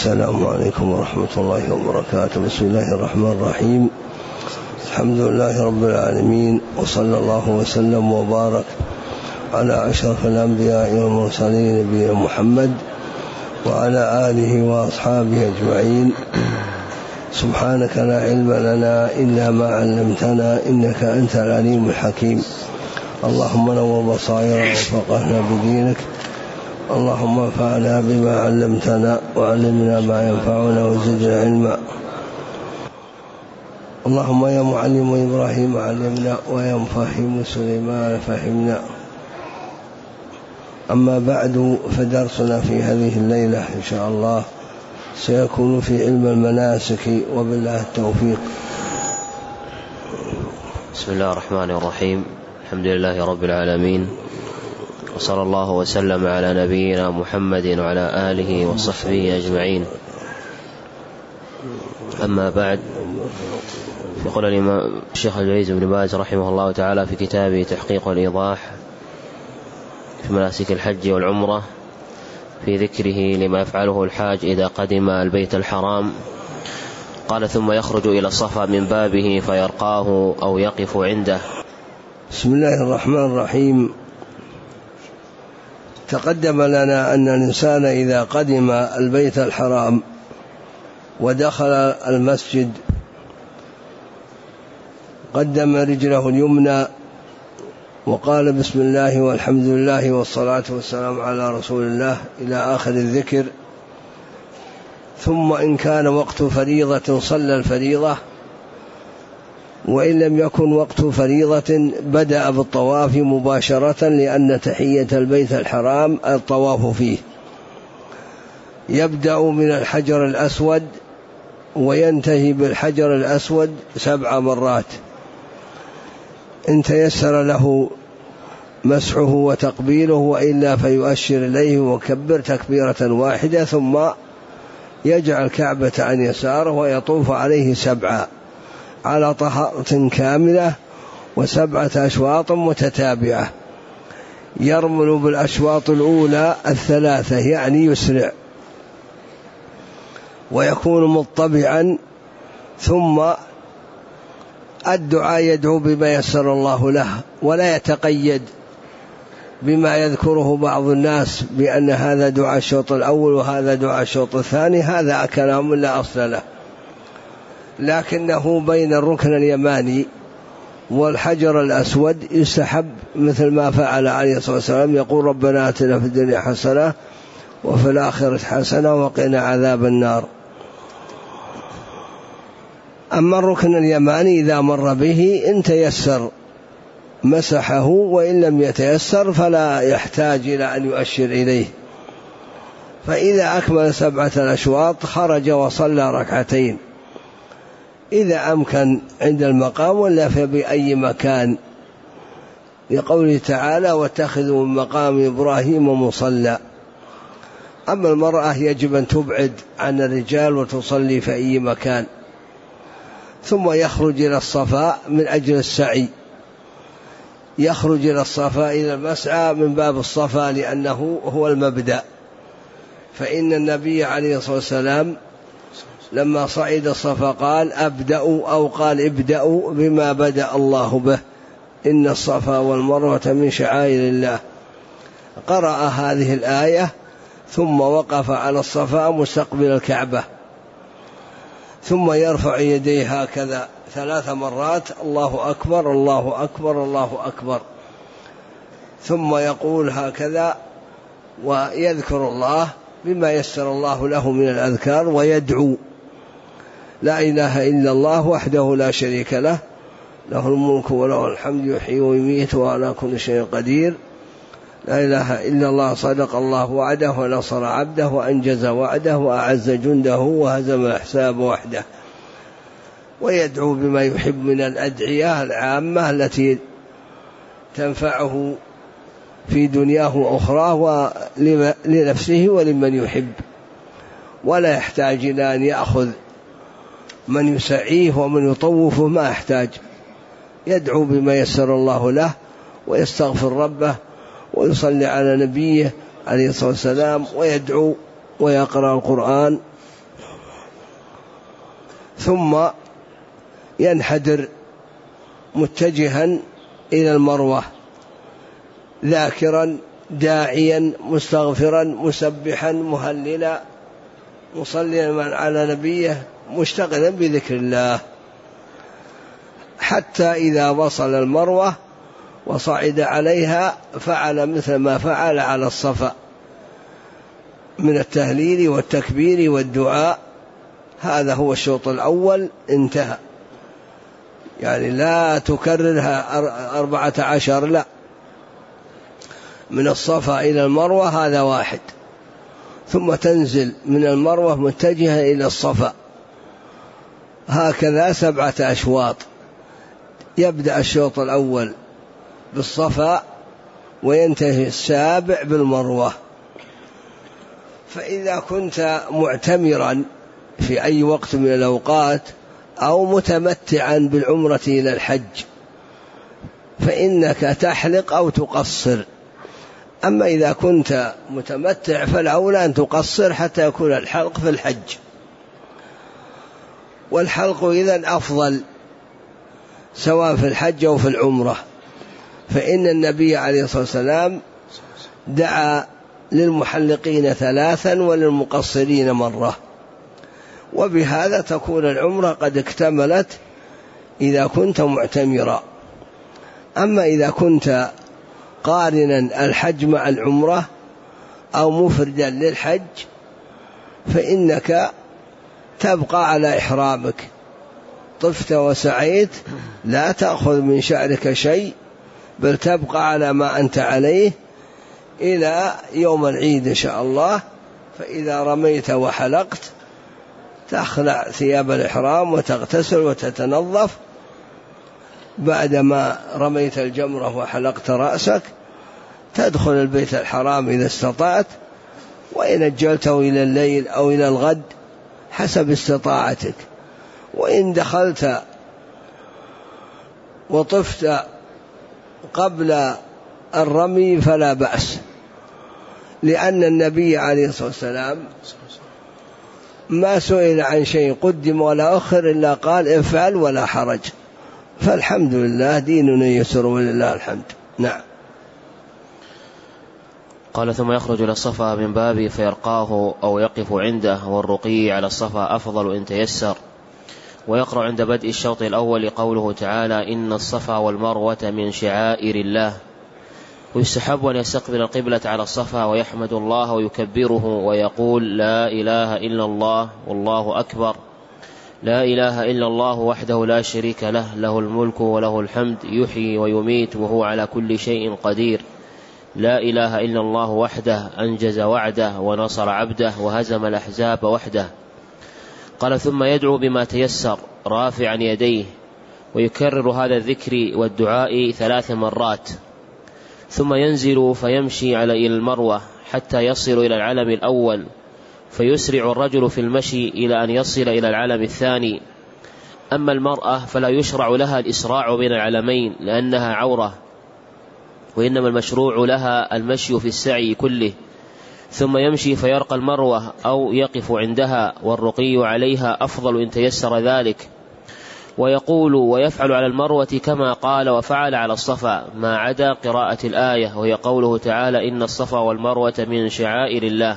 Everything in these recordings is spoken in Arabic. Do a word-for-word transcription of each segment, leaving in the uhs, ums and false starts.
السلام عليكم ورحمة الله وبركاته. بسم الله الرحمن الرحيم. الحمد لله رب العالمين، وصلى الله وسلم وبارك على أشرف الأنبياء والمرسلين نبينا محمد وعلى آله وأصحابه أجمعين. سبحانك لا علم لنا إلا ما علمتنا إنك أنت العليم الحكيم. اللهم نور بصائرنا وفقهنا بدينك. اللهم انفعنا بما علمتنا وعلمنا ما ينفعنا وزدنا علما. اللهم يا معلم إبراهيم علمنا ويا مفهم سليمان فهمنا. أما بعد، فدرسنا في هذه الليلة إن شاء الله سيكون في علم المناسك، وبالله التوفيق. بسم الله الرحمن الرحيم. الحمد لله رب العالمين، وصلى الله وسلم على نبينا محمد وعلى آله وصحبه أجمعين. أما بعد، يقول الإمام الشيخ الجليل بن باز رحمه الله تعالى في كتابه تحقيق الإيضاح في مناسك الحج والعمرة في ذكره لما يفعله الحاج إذا قدم البيت الحرام، قال: ثم يخرج إلى الصفا من بابه فيرقاه أو يقف عنده. بسم الله الرحمن الرحيم. تقدم لنا أن الإنسان إذا قدم البيت الحرام ودخل المسجد قدم رجله اليمنى وقال: بسم الله والحمد لله والصلاة والسلام على رسول الله إلى آخر الذكر. ثم إن كان وقت فريضة صلى الفريضة، وإن لم يكن وقت فريضة بدأ بالطواف مباشرة، لأن تحية البيت الحرام الطواف فيه. يبدأ من الحجر الأسود وينتهي بالحجر الأسود سبع مرات، إن تيسر له مسحه وتقبيله، وإلا فيؤشر إليه وكبر تكبيرة واحدة، ثم يجعل الكعبة عن يساره ويطوف عليه سبعا على طهارة كاملة وسبعة أشواط متتابعة. يرمل بالأشواط الأولى الثلاثة، يعني يسرع ويكون مطبعا، ثم الدعاء يدعو بما يسر الله له، ولا يتقيد بما يذكره بعض الناس بأن هذا دعاء الشوط الأول وهذا دعاء الشوط الثاني. هذا كلام لا أصل له، لكنه بين الركن اليماني والحجر الأسود يستحب، مثل ما فعل عليه الصلاة والسلام، يقول: ربنا آتنا في الدنيا حسنة وفي الآخرة حسنة وقنا عذاب النار. أما الركن اليماني إذا مر به إن تيسر مسحه، وإن لم يتيسر فلا يحتاج إلى أن يؤشر إليه. فإذا أكمل سبعة الأشواط خرج وصلى ركعتين إذا أمكن عند المقام، ولا فبأي مكان، لقوله تعالى: واتخذوا من مقام إبراهيم مصلى. أما المرأة يجب أن تبعد عن الرجال وتصلي في أي مكان. ثم يخرج إلى الصفا من أجل السعي، يخرج إلى الصفا إلى المسعى من باب الصفا، لأنه هو المبدأ. فإن النبي عليه الصلاة والسلام لما صعد الصفا قال: أبدأوا، أو قال: ابدأوا بما بدأ الله به، إن الصفا والمروة من شعائر الله. قرأ هذه الآية ثم وقف على الصفا مستقبل الكعبة، ثم يرفع يديه هكذا ثلاث مرات: الله أكبر الله أكبر الله أكبر، ثم يقول هكذا ويذكر الله بما يسر الله له من الأذكار، ويدعو: لا إله إلا الله وحده لا شريك له، له الملك وله الحمد يحيي ويميت وعلى كل شيء قدير، لا إله إلا الله، صدق الله وعده ونصر عبده وأنجز وعده وأعز جنده وهزم الأحزاب وحده. ويدعو بما يحب من الأدعية العامة التي تنفعه في دنياه وأخراه ولنفسه ولمن يحب، ولا يحتاج إلى أن يأخذ من يسعيه ومن يطوفه، ما يحتاج. يدعو بما يسر الله له ويستغفر ربه ويصلي على نبيه عليه الصلاة والسلام، ويدعو ويقرأ القرآن ثم ينحدر متجها إلى المروة ذاكرا داعيا مستغفرا مسبحا مهللا مصليا على نبيه مشتغلا بذكر الله، حتى إذا وصل المروة وصعد عليها فعل مثل ما فعل على الصفا من التهليل والتكبير والدعاء. هذا هو الشوط الأول انتهى، يعني لا تكررها أربعة عشر، لا، من الصفا إلى المروة هذا واحد، ثم تنزل من المروة متجهة إلى الصفا، هكذا سبعة أشواط. يبدأ الشوط الأول بالصفا وينتهي السابع بالمروة. فإذا كنت معتمرا في أي وقت من الأوقات أو متمتعا بالعمرة إلى الحج فإنك تحلق أو تقصر. أما إذا كنت متمتع فالأولى أن تقصر حتى يكون الحلق في الحج، والحلق إذن أفضل سواء في الحج أو في العمرة، فإن النبي عليه الصلاة والسلام دعا للمحلقين ثلاثا وللمقصرين مرة، وبهذا تكون العمرة قد اكتملت إذا كنت معتمرا. أما إذا كنت قارنا الحج مع العمرة أو مفردا للحج فإنك تبقى على إحرامك، طفت وسعيت لا تأخذ من شعرك شيء، بل تبقى على ما أنت عليه إلى يوم العيد إن شاء الله. فإذا رميت وحلقت تخلع ثياب الإحرام وتغتسل وتتنظف بعدما رميت الجمرة وحلقت رأسك، تدخل البيت الحرام إذا استطعت، وإن أجلته إلى الليل أو إلى الغد حسب استطاعتك. وإن دخلت وطفت قبل الرمي فلا بأس، لأن النبي عليه الصلاة والسلام ما سئل عن شيء قدم ولا أخر إلا قال افعل ولا حرج، فالحمد لله ديننا يسر ولله الحمد. نعم. قال ثم يخرج إلى الصفا من باب فيرقاه أو يقف عنده، والرقي على الصفا أفضل إن تيسر. ويقرأ عند بدء الشوط الأول قوله تعالى إن الصفا والمروة من شعائر الله. ويستحب أن يستقبل القبلة على الصفا ويحمد الله ويكبره ويقول لا إله إلا الله والله أكبر، لا إله إلا الله وحده لا شريك له، له الملك وله الحمد يحيي ويميت وهو على كل شيء قدير، لا إله إلا الله وحده أنجز وعده ونصر عبده وهزم الأحزاب وحده. قال ثم يدعو بما تيسر رافعا يديه، ويكرر هذا الذكر والدعاء ثلاث مرات، ثم ينزل فيمشي على المروة حتى يصل إلى العلم الأول، فيسرع الرجل في المشي إلى أن يصل إلى العلم الثاني. أما المرأة فلا يشرع لها الإسراع بين العلمين لأنها عورة، وإنما المشروع لها المشي في السعي كله، ثم يمشي فيرقى المروة أو يقف عندها، والرقي عليها أفضل إن تيسر ذلك. ويقول ويفعل على المروة كما قال وفعل على الصفا ما عدا قراءة الآية، وهي قوله تعالى إن الصفا والمروة من شعائر الله،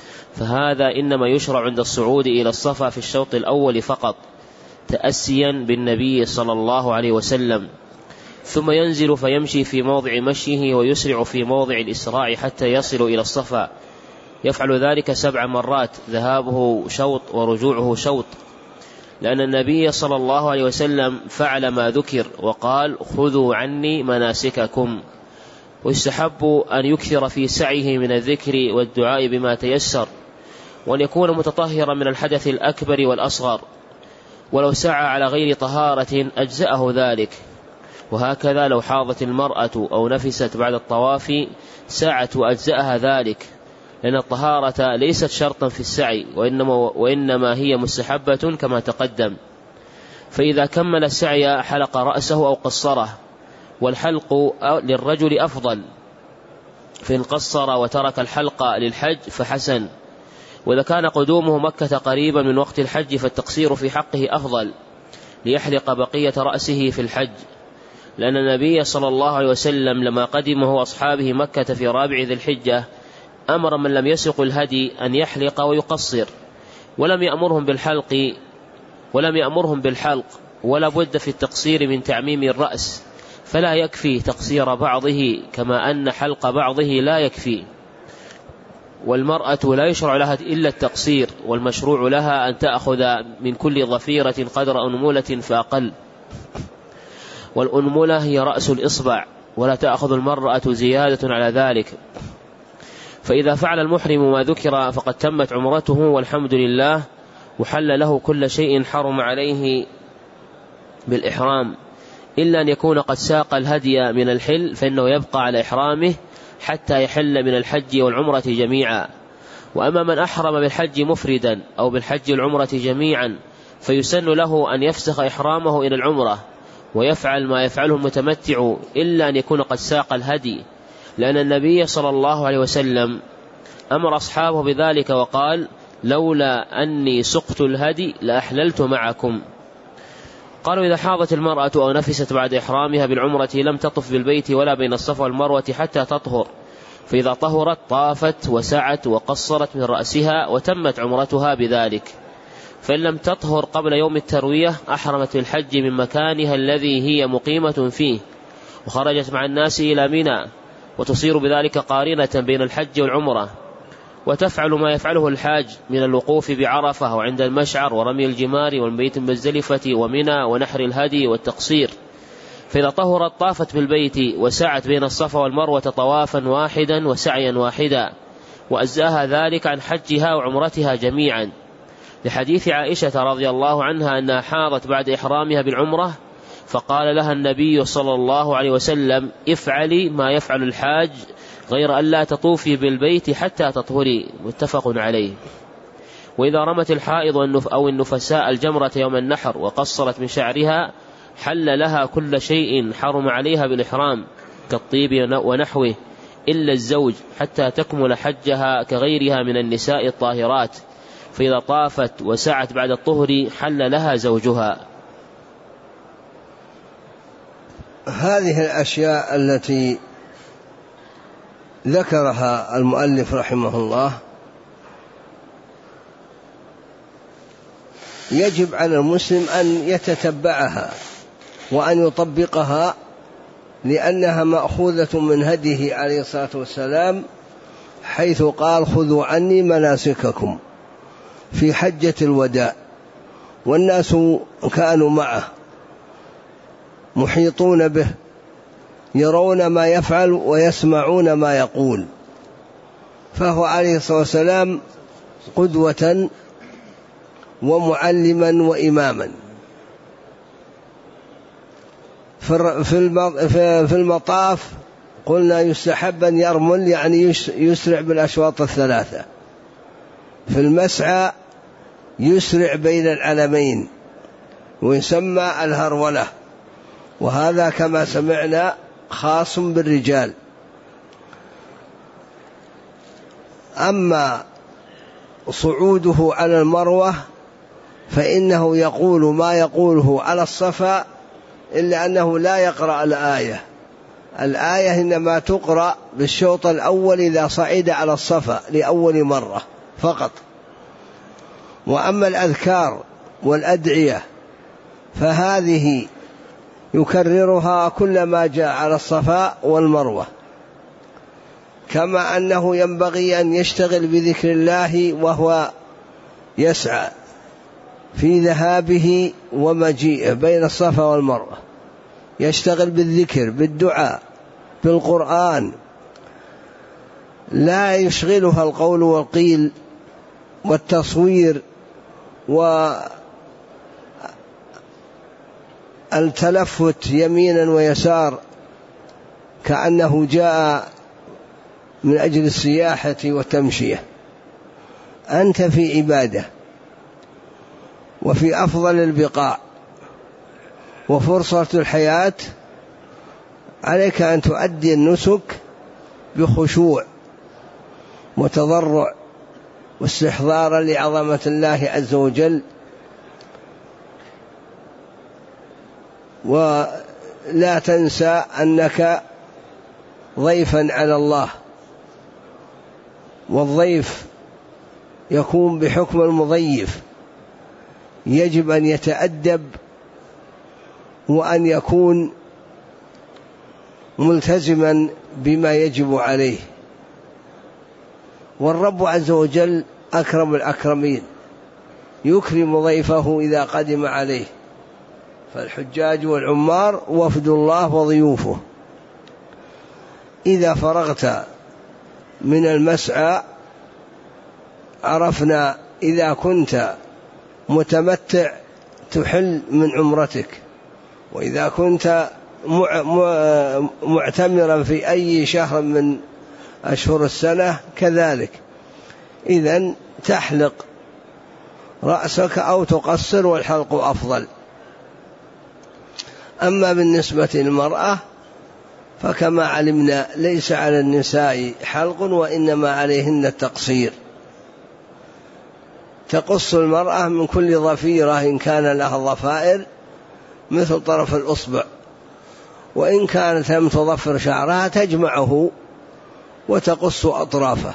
فهذا إنما يشرع عند الصعود إلى الصفا في الشوط الأول فقط تأسيا بالنبي صلى الله عليه وسلم. ثم ينزل فيمشي في موضع مشيه ويسرع في موضع الإسراع حتى يصل إلى الصفا، يفعل ذلك سبع مرات، ذهابه شوط ورجوعه شوط، لأن النبي صلى الله عليه وسلم فعل ما ذكر وقال خذوا عني مناسككم. ويستحب أن يكثر في سعيه من الذكر والدعاء بما تيسر، وأن يكون متطهرا من الحدث الأكبر والأصغر، ولو سعى على غير طهارة أجزأه ذلك. وهكذا لو حاضت المرأة أو نفست بعد الطواف ساعة أجزأها ذلك، لأن الطهارة ليست شرطا في السعي، وإنما, وإنما هي مستحبة كما تقدم. فإذا كمل السعي حلق رأسه أو قصره، والحلق للرجل أفضل، فإن قصر وترك الحلق للحج فحسن، وإذا كان قدومه مكة قريبا من وقت الحج فالتقصير في حقه أفضل ليحلق بقية رأسه في الحج، لأن النبي صلى الله عليه وسلم لما قدم هو أصحابه مكة في رابع ذي الحجة أمر من لم يسق الهدي أن يحلق ويقصر، ولم يأمرهم بالحلق ولم يأمرهم بالحلق ولا بد في التقصير من تعميم الرأس، فلا يكفي تقصير بعضه كما أن حلق بعضه لا يكفي. والمرأة لا يشرع لها إلا التقصير، والمشروع لها أن تأخذ من كل ضفيرة قدر أنمولة فأقل، والأنمولة هي رأس الإصبع، ولا تأخذ المرأة زيادة على ذلك. فإذا فعل المحرم ما ذكر فقد تمت عمرته والحمد لله، وحل له كل شيء حرم عليه بالإحرام، إلا أن يكون قد ساق الهدي من الحل فإنه يبقى على إحرامه حتى يحل من الحج والعمرة جميعا. وأما من أحرم بالحج مفردا أو بالحج والعمرة جميعا فيسن له أن يفسخ إحرامه إلى العمرة ويفعل ما يفعله المتمتع، إلا أن يكون قد ساق الهدي، لأن النبي صلى الله عليه وسلم أمر أصحابه بذلك وقال: لولا أني سقت الهدي لأحللت معكم. قالوا: إذا حاضت المرأة أو نفست بعد إحرامها بالعمرة لم تطف بالبيت ولا بين الصفا والمروة حتى تطهر، فإذا طهرت طافت وسعت وقصرت من رأسها وتمت عمرتها بذلك. فإن لم تطهر قبل يوم التروية أحرمت الحج من مكانها الذي هي مقيمة فيه، وخرجت مع الناس إلى منى، وتصير بذلك قارنة بين الحج والعمرة، وتفعل ما يفعله الحاج من الوقوف بعرفة وعند المشعر ورمي الجمار والمبيت المزدلفة ومنى ونحر الهدي والتقصير. فإذا طهرت طافت بالبيت وسعت بين الصفا والمروة طوافا واحدا وسعيا واحدا، وأجزاها ذلك عن حجها وعمرتها جميعا، لحديث عائشة رضي الله عنها أنها حاضت بعد إحرامها بالعمرة فقال لها النبي صلى الله عليه وسلم: افعلي ما يفعل الحاج غير أن لا تطوفي بالبيت حتى تطهري، متفق عليه. وإذا رمت الحائض أو النفساء الجمرة يوم النحر وقصرت من شعرها حل لها كل شيء حرم عليها بالإحرام كالطيب ونحوه إلا الزوج، حتى تكمل حجها كغيرها من النساء الطاهرات، فإذا طافت وسعت بعد الطهر حل لها زوجها. هذه الأشياء التي ذكرها المؤلف رحمه الله يجب على المسلم أن يتتبعها وأن يطبقها، لأنها مأخوذة من هديه عليه الصلاة والسلام، حيث قال: خذوا عني مناسككم في حجة الوداع، والناس كانوا معه محيطون به يرون ما يفعل ويسمعون ما يقول، فهو عليه الصلاة والسلام قدوة ومعلما وإماما. في المطاف قلنا يستحب أن يرمل، يعني يسرع بالأشواط الثلاثة. في المسعى يسرع بين العلمين ويسمى الهرولة، وهذا كما سمعنا خاص بالرجال. أما صعوده على المروة فإنه يقول ما يقوله على الصفا، إلا أنه لا يقرأ الآية. الآية إنما تقرأ بالشوط الأول إذا صعد على الصفا لأول مرة فقط. وأما الأذكار والأدعية فهذه يكررها كلما جاء على الصفا والمروة، كما أنه ينبغي أن يشتغل بذكر الله وهو يسعى في ذهابه ومجيئه بين الصفا والمروة، يشتغل بالذكر بالدعاء بالقرآن، لا يشغلها القول والقيل والتصوير والتلفت يمينا ويسار كأنه جاء من أجل السياحة والتمشية. أنت في عبادة وفي أفضل البقاع وفرصة الحياة، عليك أن تؤدي النسك بخشوع وتضرع واستحضارا لعظمة الله عز وجل، ولا تنسى أنك ضيفا على الله، والضيف يكون بحكم المضيف، يجب أن يتأدب وأن يكون ملتزما بما يجب عليه. والرب عز وجل أكرم الأكرمين، يكرم ضيفه إذا قدم عليه، فالحجاج والعمار وفد الله وضيوفه. إذا فرغت من المسعى عرفنا إذا كنت متمتع تحل من عمرتك، وإذا كنت معتمرا في أي شهر من أشهر السنة كذلك، إذن تحلق رأسك أو تقصر، والحلق أفضل. أما بالنسبة للمرأة فكما علمنا ليس على النساء حلق، وإنما عليهن التقصير. تقص المرأة من كل ضفيرة إن كان لها ضفائر مثل طرف الأصبع، وإن كانت لم تضفر شعرها تجمعه وتقص أطرافه،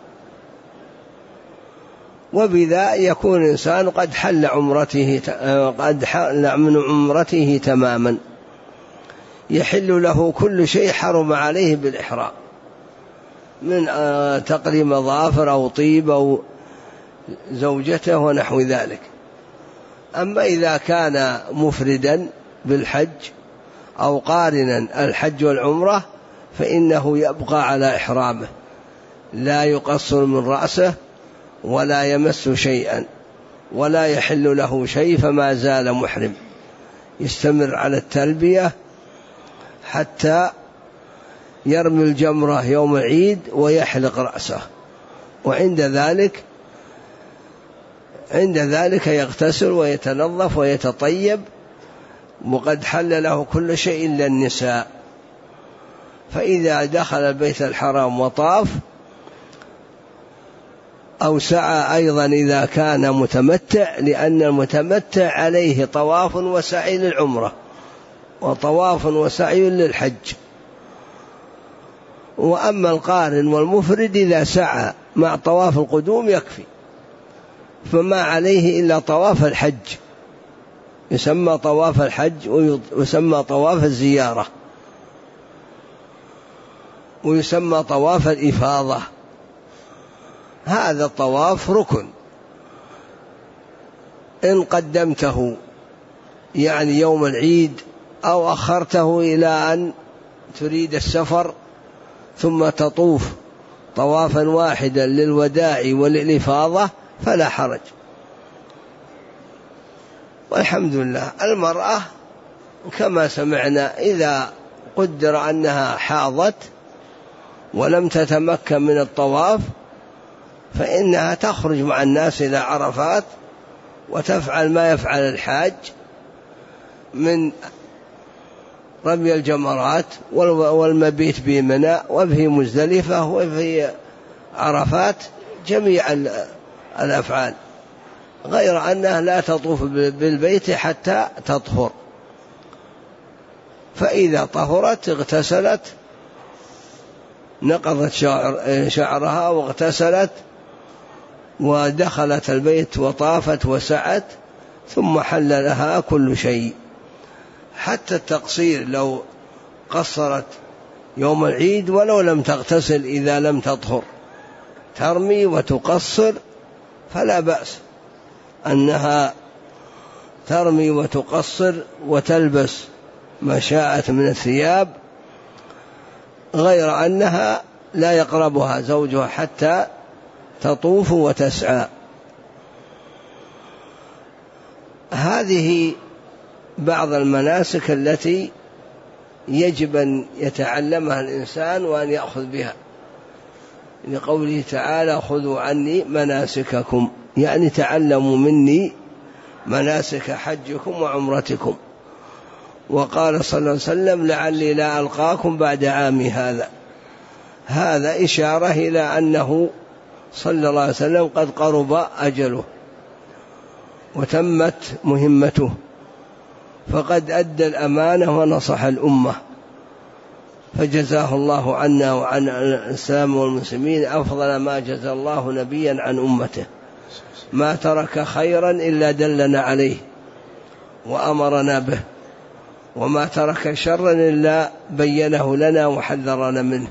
وبذا يكون الإنسان قد حل عمرته قد حل من عمرته تماما، يحل له كل شيء حرم عليه بالإحرام من تقليم ظافر أو طيب أو زوجته ونحو ذلك. أما إذا كان مفردا بالحج أو قارنا الحج والعمرة فإنه يبقى على إحرامه، لا يقصر من رأسه ولا يمس شيئا ولا يحل له شيء، فما زال محرم، يستمر على التلبية حتى يرمي الجمرة يوم العيد ويحلق رأسه، وعند ذلك عند ذلك يغتسل ويتنظف ويتطيب، وقد حل له كل شيء إلا النساء. فإذا دخل البيت الحرام وطاف أو سعى أيضا إذا كان متمتع، لأن المتمتع عليه طواف وسعي للعمرة وطواف وسعي للحج. وأما القارن والمفرد إذا سعى مع طواف القدوم يكفي، فما عليه إلا طواف الحج، يسمى طواف الحج ويسمى طواف الزيارة ويسمى طواف الإفاضة. هذا الطواف ركن، إن قدمته يعني يوم العيد أو أخرته إلى أن تريد السفر ثم تطوف طوافا واحدا للوداع وللإفاضة فلا حرج. والحمد لله. المرأة كما سمعنا إذا قدر أنها حاضت ولم تتمكن من الطواف فإنها تخرج مع الناس إلى عرفات وتفعل ما يفعل الحاج من رمي الجمرات والمبيت بمنى وفي مزدلفة وفي عرفات، جميع الأفعال، غير أنها لا تطوف بالبيت حتى تطهر. فإذا طهرت اغتسلت، نقضت شعر شعرها واغتسلت ودخلت البيت وطافت وسعت، ثم حل لها كل شيء، حتى التقصير لو قصرت يوم العيد ولو لم تغتسل إذا لم تطهر ترمي وتقصر فلا بأس أنها ترمي وتقصر وتلبس ما شاءت من الثياب، غير أنها لا يقربها زوجها حتى تطوف وتسعى. هذه بعض المناسك التي يجب أن يتعلمها الإنسان وأن يأخذ بها، لقوله تعالى: خذوا عني مناسككم، يعني تعلموا مني مناسك حجكم وعمرتكم. وقال صلى الله عليه وسلم: لعلي لا ألقاكم بعد عامي هذا. هذا إشارة إلى أنه صلى الله عليه وسلم قد قرب أجله وتمت مهمته، فقد أدى الأمانة ونصح الأمة، فجزاه الله عنا وعن الإسلام والمسلمين أفضل ما جزى الله نبيا عن أمته، ما ترك خيرا إلا دلنا عليه وأمرنا به، وما ترك شرا إلا بينه لنا وحذرنا منه،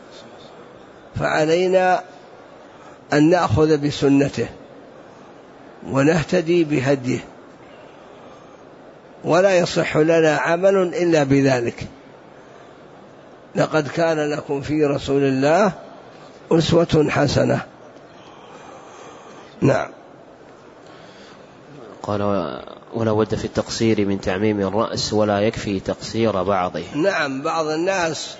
فعلينا أن نأخذ بسنته ونهتدي بهديه، ولا يصح لنا عمل إلا بذلك. لقد كان لكم في رسول الله أسوة حسنة. نعم. قال ولا بد في التقصير من تعميم الرأس ولا يكفي تقصير بعضه. نعم، بعض الناس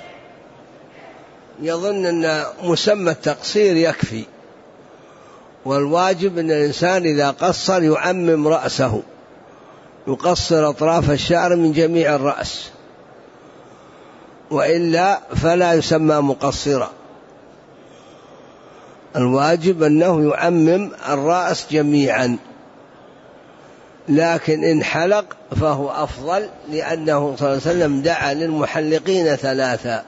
يظن أن مسمى التقصير يكفي، والواجب أن الإنسان إذا قصر يعمم رأسه، يقصر أطراف الشعر من جميع الرأس، وإلا فلا يسمى مقصرا. الواجب أنه يعمم الرأس جميعا، لكن إن حلق فهو أفضل، لأنه صلى الله عليه وسلم دعا للمحلقين ثلاثة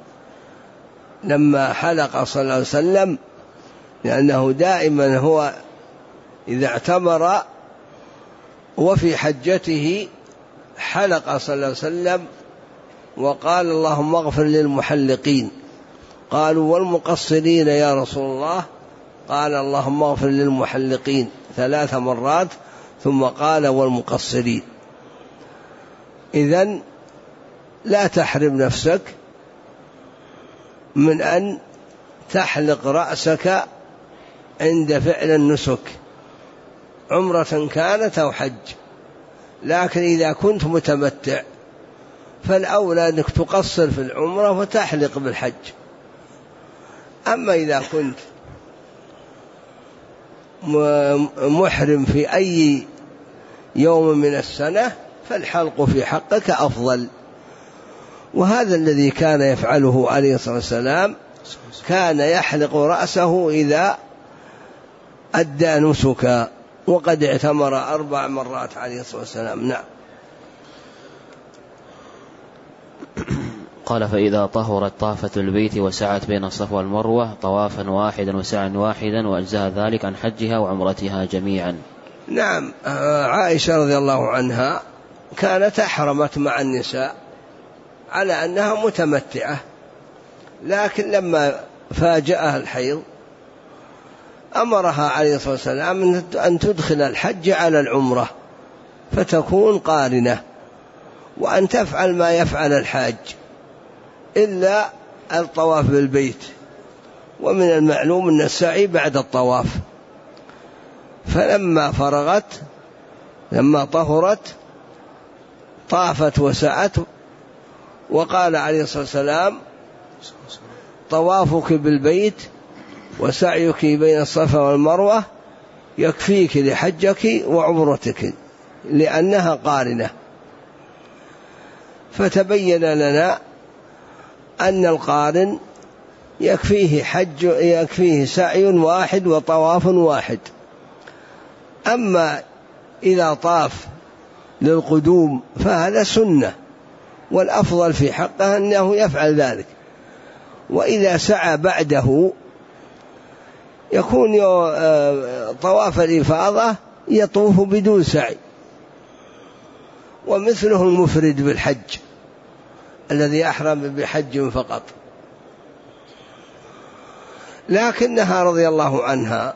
لما حلق صلى الله عليه وسلم، لأنه دائما هو إذا اعتمر وفي حجته حلق صلى الله عليه وسلم وقال اللهم اغفر للمحلقين. قالوا والمقصرين يا رسول الله؟ قال اللهم اغفر للمحلقين ثلاث مرات ثم قال والمقصرين. إذن لا تحرم نفسك من أن تحلق رأسك عند فعل النسك، عمرة كانت أو حج، لكن إذا كنت متمتع فالأولى أنك تقصر في العمرة وتحلق بالحج. أما إذا كنت محرم في أي يوم من السنة فالحلق في حقك أفضل. وهذا الذي كان يفعله عليه الصلاة والسلام، كان يحلق رأسه إذا أدى نسكا، وقد اعتمر أربع مرات عليه الصلاة والسلام. نعم. قال فإذا طهرت طافت البيت وسعت بين الصفا والمروة طوافا واحدا وسعا واحدا وأجزاء ذلك عن حجها وعمرتها جميعا. نعم. عائشة رضي الله عنها كانت أحرمت مع النساء على أنها متمتعة، لكن لما فاجأها الحيض أمرها عليه الصلاة والسلام أن تدخل الحج على العمرة فتكون قارنة، وأن تفعل ما يفعل الحاج إلا الطواف بالبيت، ومن المعلوم أن السعي بعد الطواف. فلما فرغت لما طهرت طافت وسعت، وقال عليه الصلاة والسلام طوافك بالبيت وسعيك بين الصفا والمروة يكفيك لحجك وعمرتك، لأنها قارنة. فتبين لنا أن القارن يكفيه حج يكفيه سعي واحد وطواف واحد. أما إذا طاف للقدوم فهذا سنة، والأفضل في حقه أنه يفعل ذلك. وإذا سعى بعده يكون طواف الإفاضة يطوف بدون سعي، ومثله المفرد بالحج الذي أحرم بحج فقط. لكنها رضي الله عنها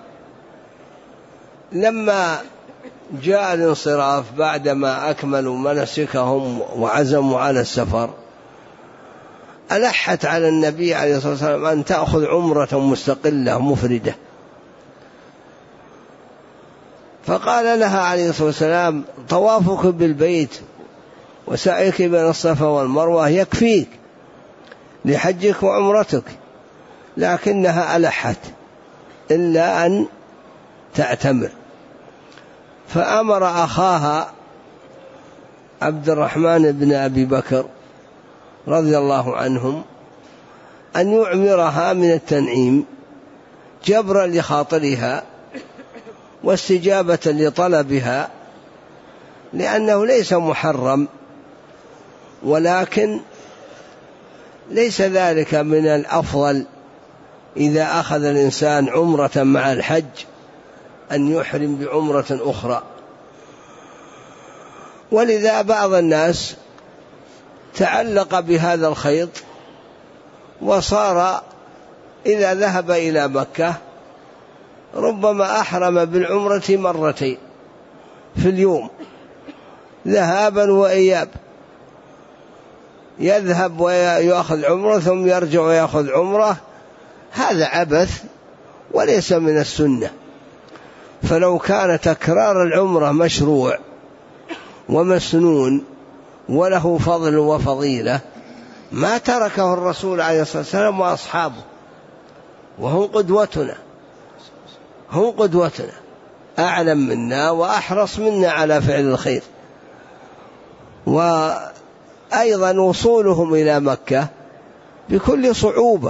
لما جاء الانصراف بعدما أكملوا مناسكهم وعزموا على السفر ألحت على النبي عليه الصلاة والسلام أن تأخذ عمرة مستقلة مفردة، فقال لها عليه الصلاة والسلام طوافك بالبيت وسعيك بين الصفا والمروة يكفيك لحجك وعمرتك، لكنها ألحت إلا أن تعتمر. فأمر أخاها عبد الرحمن بن أبي بكر رضي الله عنهم أن يعمرها من التنعيم، جبرا لخاطرها واستجابة لطلبها، لأنه ليس محرم، ولكن ليس ذلك من الأفضل إذا أخذ الإنسان عمرة مع الحج أن يحرم بعمرة أخرى. ولذا بعض الناس تعلق بهذا الخيط وصار إذا ذهب إلى مكة ربما أحرم بالعمرة مرتين في اليوم ذهابا وإياب، يذهب ويأخذ عمرة ثم يرجع ويأخذ عمرة، هذا عبث وليس من السنة. فلو كان تكرار العمرة مشروع ومسنون وله فضل وفضيلة ما تركه الرسول عليه الصلاة والسلام وأصحابه، وهم قدوتنا، هم قدوتنا أعلم منا وأحرص منا على فعل الخير. وأيضا وصولهم إلى مكة بكل صعوبة،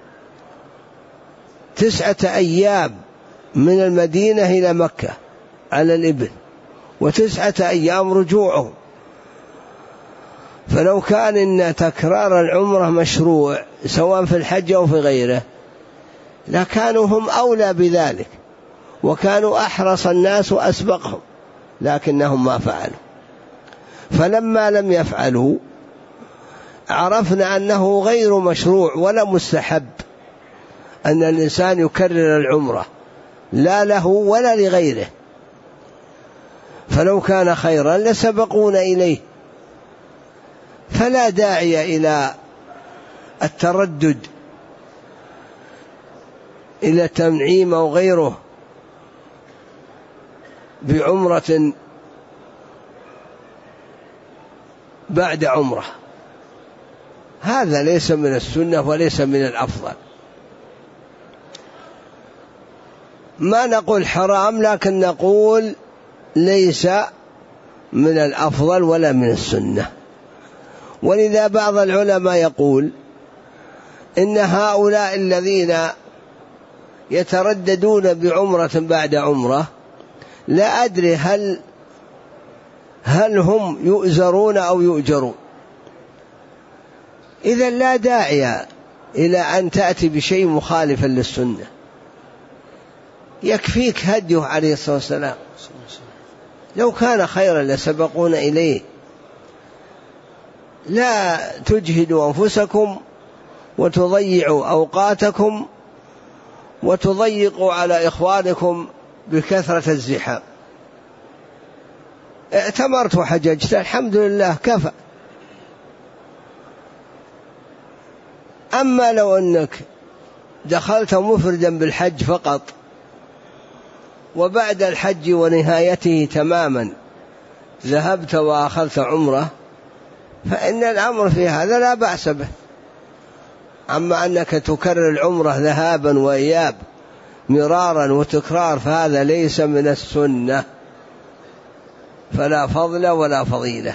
تسعة أيام من المدينة إلى مكة على الإبل، وتسعة أيام رجوعهم. فلو كان إن تكرار العمرة مشروع سواء في الحج أو في غيره لكانوا هم أولى بذلك وكانوا أحرص الناس وأسبقهم، لكنهم ما فعلوا. فلما لم يفعلوا عرفنا أنه غير مشروع ولا مستحب أن الإنسان يكرر العمرة لا له ولا لغيره، فلو كان خيرا لسبقونا إليه. فلا داعي إلى التردد إلى تنعيم أو غيره بعمرة بعد عمرة، هذا ليس من السنة وليس من الأفضل. ما نقول حرام، لكن نقول ليس من الأفضل ولا من السنة. ولذا بعض العلماء يقول إن هؤلاء الذين يترددون بعمرة بعد عمرة لا أدري هل هل هم يؤزرون أو يؤجرون. إذا لا داعي إلى أن تأتي بشيء مخالف للسنة، يكفيك هديه عليه الصلاة والسلام. لو كان خيرا لسبقون إليه. لا تجهدوا أنفسكم وتضيعوا أوقاتكم وتضيقوا على إخوانكم بكثرة الزحام. اعتمرت وحججت الحمد لله كفى. أما لو أنك دخلت مفردا بالحج فقط وبعد الحج ونهايته تماما ذهبت وأخذت عمرة فإن الأمر في هذا لا بأس به. أما أنك تكرر العمرة ذهابا وإياب مرارا وتكرار فهذا ليس من السنة، فلا فضل ولا فضيلة.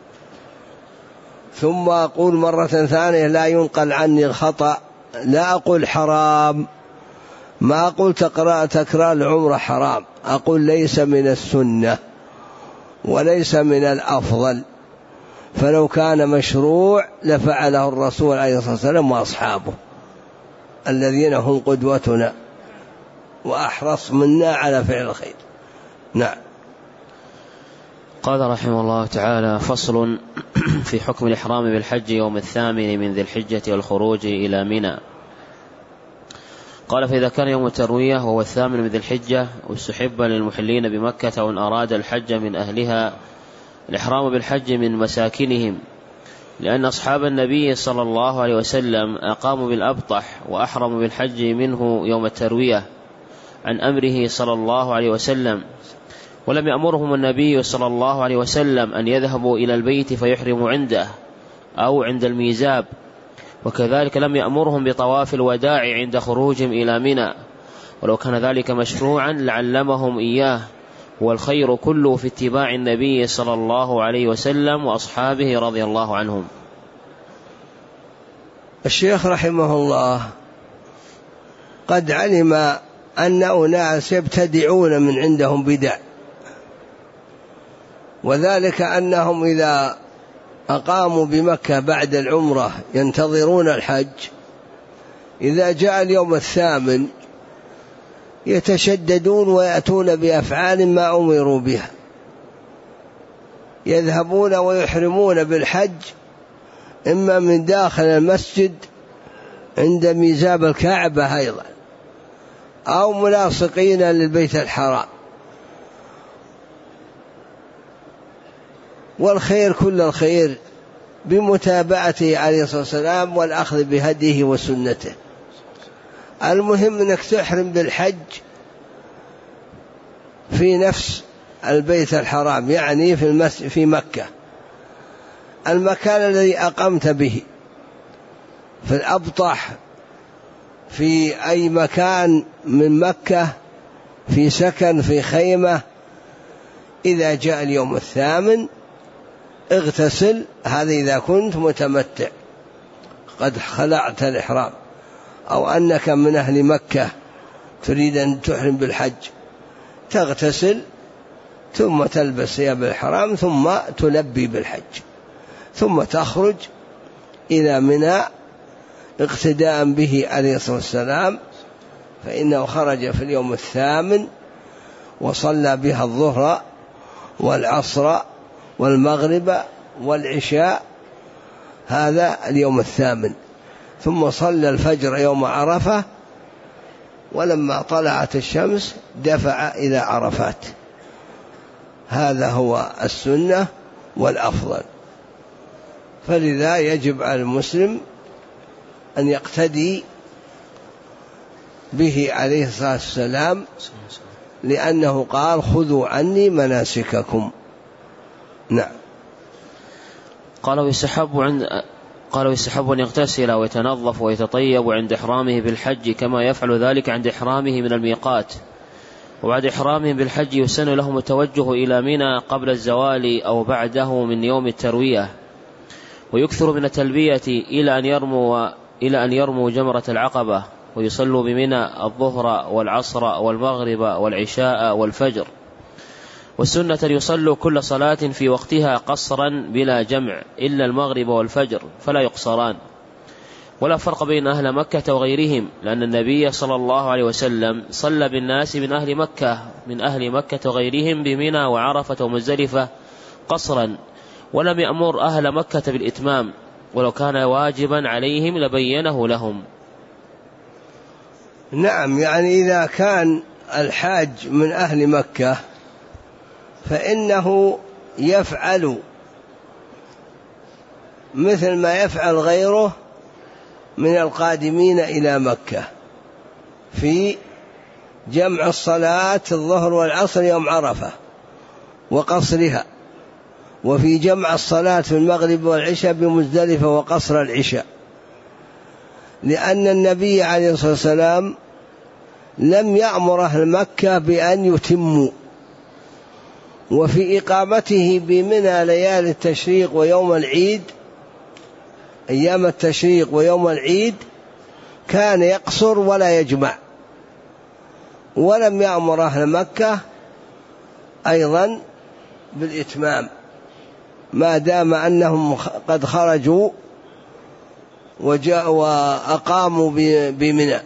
ثم أقول مرة ثانية لا ينقل عني الخطأ، لا أقول حرام، ما أقول تكرار العمرة حرام، أقول ليس من السنة وليس من الأفضل. فلو كان مشروع لفعله الرسول عليه الصلاة والسلام وأصحابه الذين هم قدوتنا وأحرص منا على فعل الخير. نعم. قال رحمه الله تعالى: فصل في حكم الإحرام بالحج يوم الثامن من ذي الحجة والخروج إلى منى. قال: فإذا كان يوم التروية وهو الثامن من ذي الحجة واستحب للمحلين بمكة وإن أراد الحج من أهلها الإحرام بالحج من مساكنهم، لأن أصحاب النبي صلى الله عليه وسلم أقاموا بالأبطح وأحرموا بالحج منه يوم التروية عن أمره صلى الله عليه وسلم، ولم يأمرهم النبي صلى الله عليه وسلم أن يذهبوا إلى البيت فيحرموا عنده أو عند الميزاب، وكذلك لم يأمرهم بطواف الوداع عند خروجهم إلى منى، ولو كان ذلك مشروعا لعلمهم إياه، والخير كله في اتباع النبي صلى الله عليه وسلم وأصحابه رضي الله عنهم. الشيخ رحمه الله قد علم أن أناس يبتدعون من عندهم بدع، وذلك أنهم إذا أقاموا بمكة بعد العمرة ينتظرون الحج، إذا جاء اليوم الثامن يتشددون ويأتون بأفعال ما أمروا بها، يذهبون ويحرمون بالحج إما من داخل المسجد عند ميزاب الكعبة أيضا، أو ملاصقين للبيت الحرام. والخير كل الخير بمتابعته عليه الصلاة والسلام والأخذ بهديه وسنته. المهم أنك تحرم بالحج في نفس البيت الحرام، يعني في المسجد في مكة، المكان الذي أقمت به، في الأبطح، في أي مكان من مكة، في سكن، في خيمة. إذا جاء اليوم الثامن اغتسل، هذا إذا كنت متمتع قد خلعت الإحرام، أو أنك من أهل مكة تريد أن تحرم بالحج، تغتسل ثم تلبس ثياب الإحرام ثم تلبي بالحج، ثم تخرج إلى منى اقتداء به عليه الصلاة والسلام، فإنه خرج في اليوم الثامن وصلى بها الظهر والعصر والمغرب والعشاء، هذا اليوم الثامن، ثم صلى الفجر يوم عرفة، ولما طلعت الشمس دفع إلى عرفات. هذا هو السنة والأفضل، فلذا يجب على المسلم أن يقتدي به عليه الصلاة والسلام، لأنه قال خذوا عني مناسككم. نعم. قال ويستحب عند قال ويستحب أن يغتسل ويتنظف ويتطيب عند إحرامه بالحج كما يفعل ذلك عند إحرامه من الميقات، وبعد إحرامه بالحج يسن لهم التوجه إلى منى قبل الزوال أو بعده من يوم التروية، ويكثر من التلبية إلى أن يرموا إلى أن يرموا جمرة العقبة، ويصلوا بمنى الظهر والعصر والمغرب والعشاء والفجر. والسنة يصلوا كل صلاة في وقتها قصرا بلا جمع إلا المغرب والفجر فلا يقصران. ولا فرق بين أهل مكة وغيرهم، لأن النبي صلى الله عليه وسلم صلى بالناس من أهل مكة من أهل مكة وغيرهم بمنى وعرفة ومزدلفة قصرا، ولم يأمر أهل مكة بالإتمام، ولو كان واجبا عليهم لبينه لهم. نعم، يعني إذا كان الحاج من أهل مكة فإنه يفعل مثل ما يفعل غيره من القادمين إلى مكة في جمع الصلاة الظهر والعصر يوم عرفة وقصرها، وفي جمع الصلاة في المغرب والعشاء بمزدلفة وقصر العشاء، لأن النبي عليه الصلاة والسلام لم يأمر أهل مكة بأن يتموا. وفي إقامته بمنى ليالي التشريق ويوم العيد، أيام التشريق ويوم العيد، كان يقصر ولا يجمع، ولم يأمر أهل مكة أيضا بالإتمام ما دام أنهم قد خرجوا وجاءوا وأقاموا بمنى.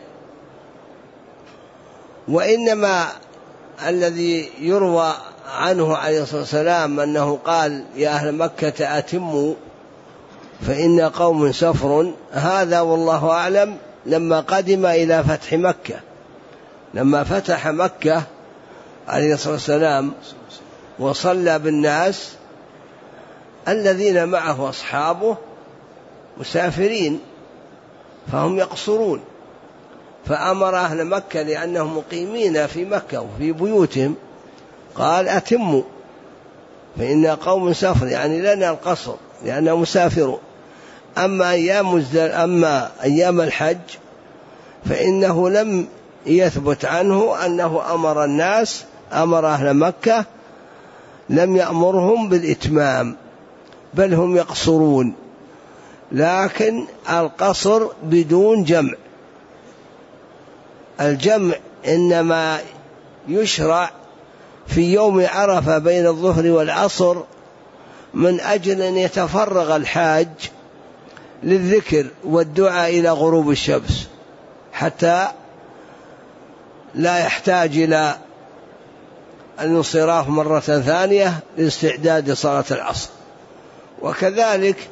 وإنما الذي يروى عنه عليه الصلاة والسلام أنه قال يا أهل مكة أتموا فإن قوم سفر، هذا والله أعلم لما قدم إلى فتح مكة، لما فتح مكة عليه الصلاة والسلام وصلى بالناس الذين معه أصحابه مسافرين فهم يقصرون، فأمر أهل مكة لأنهم مقيمين في مكة وفي بيوتهم قال أتموا فإن قوم سفر، يعني لنا القصر لأننا مسافرون. أما أيام أما أيام الحج فإنه لم يثبت عنه أنه أمر الناس، أمر أهل مكة، لم يأمرهم بالإتمام بل هم يقصرون، لكن القصر بدون جمع، الجمع إنما يشرع في يوم عرفة بين الظهر والعصر من أجل أن يتفرغ الحاج للذكر والدعاء إلى غروب الشمس حتى لا يحتاج إلى الانصراف مرة ثانية لاستعداد صلاة العصر. وكذلك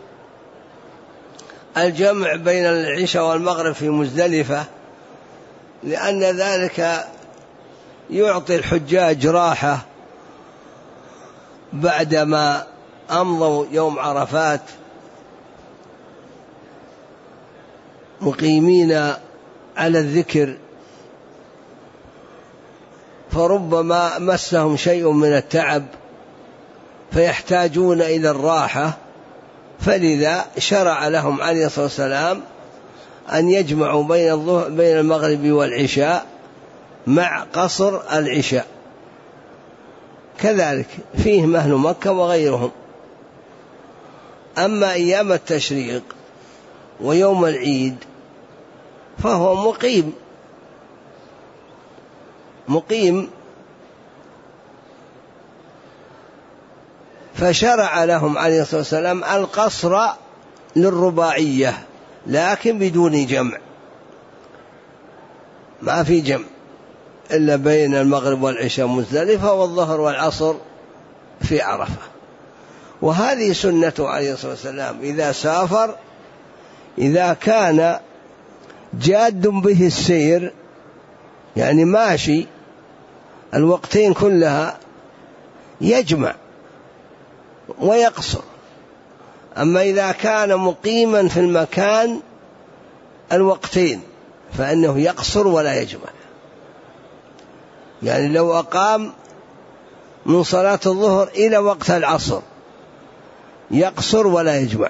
الجمع بين العشاء والمغرب في مزدلفة، لأن ذلك يعطي الحجاج راحة بعدما أمضوا يوم عرفات مقيمين على الذكر، فربما مسهم شيء من التعب فيحتاجون إلى الراحة، فلذا شرع لهم عليه الصلاة والسلام أن يجمعوا بين بين المغرب والعشاء مع قصر العشاء. كذلك فيهم أهل مكة وغيرهم. أما أيام التشريق ويوم العيد فهو مقيم مقيم فشرع لهم عليه الصلاة والسلام القصر للرباعية لكن بدون جمع، ما في جمع إلا بين المغرب والعشاء مزدلفة والظهر والعصر في عرفة. وهذه سنته عليه الصلاة والسلام إذا سافر، إذا كان جاد به السير يعني ماشي الوقتين كلها يجمع ويقصر. أما إذا كان مقيما في المكان الوقتين فإنه يقصر ولا يجمع. يعني لو أقام من صلاة الظهر إلى وقت العصر يقصر ولا يجمع،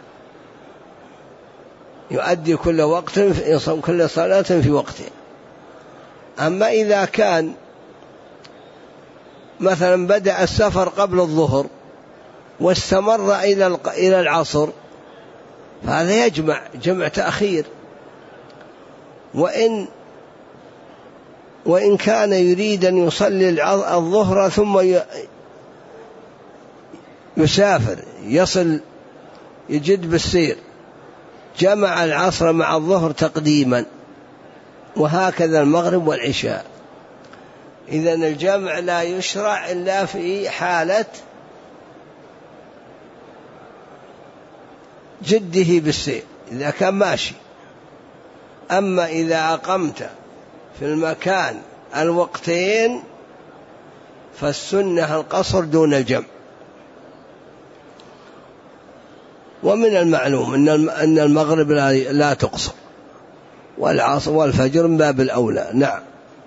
يؤدي كل وقت يصوم كل صلاة في وقته. أما إذا كان مثلا بدأ السفر قبل الظهر واستمر إلى إلى العصر فهذا يجمع جمع تأخير. وإن وإن كان يريد أن يصلي الظهر ثم يسافر يصل يجد بالسير جمع العصر مع الظهر تقديما، وهكذا المغرب والعشاء. إذن الجمع لا يشرع إلا في حالة جده بالسير إذا كان ماشي. أما إذا أقمت في المكان الوقتين فالسنة القصر دون الجمع. ومن المعلوم أن المغرب لا تقصر والعصر والفجر من باب الأولى. نعم.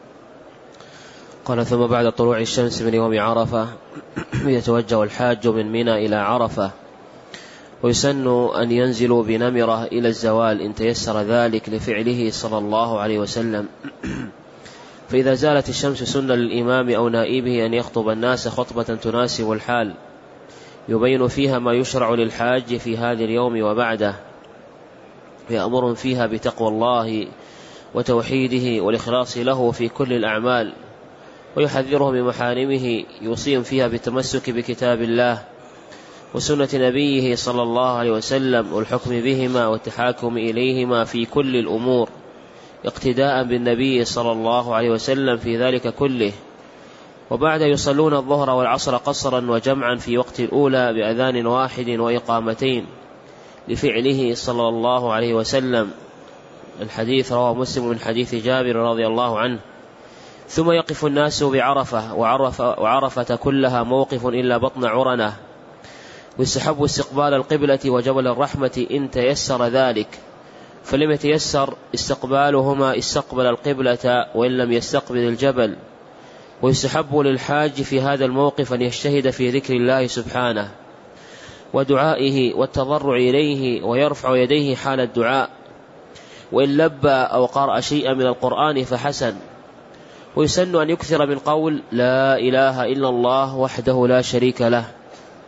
قال ثم بعد طلوع الشمس من يوم عرفة يتوجه الحاج من منى إلى عرفة، ويسن أن ينزلوا بنمرة إلى الزوال إن تيسر ذلك لفعله صلى الله عليه وسلم. فإذا زالت الشمس سن للإمام أو نائبه أن يخطب الناس خطبة تناسب الحال يبين فيها ما يشرع للحاج في هذا اليوم وبعده، يأمر فيها بتقوى الله وتوحيده والإخلاص له في كل الأعمال، ويحذره من محارمه، يوصيهم فيها بالتمسك بكتاب الله وسنة نبيه صلى الله عليه وسلم والحكم بهما والتحاكم إليهما في كل الأمور اقتداء بالنبي صلى الله عليه وسلم في ذلك كله. وبعد يصلون الظهر والعصر قصرا وجمعا في وقت الأولى بأذان واحد وإقامتين لفعله صلى الله عليه وسلم. الحديث رواه مسلم من حديث جابر رضي الله عنه. ثم يقف الناس بعرفة وعرفة, وعرفة كلها موقف إلا بطن عرنة، ويستحب استقبال القبلة وجبل الرحمة إن تيسر ذلك، فلم يتيسر استقبالهما استقبل القبلة وإن لم يستقبل الجبل. ويستحب للحاج في هذا الموقف أن يجتهد في ذكر الله سبحانه ودعائه والتضرع إليه ويرفع يديه حال الدعاء، وإن لبى أو قرأ شيئا من القرآن فحسن. ويسن أن يكثر من قول لا إله إلا الله وحده لا شريك له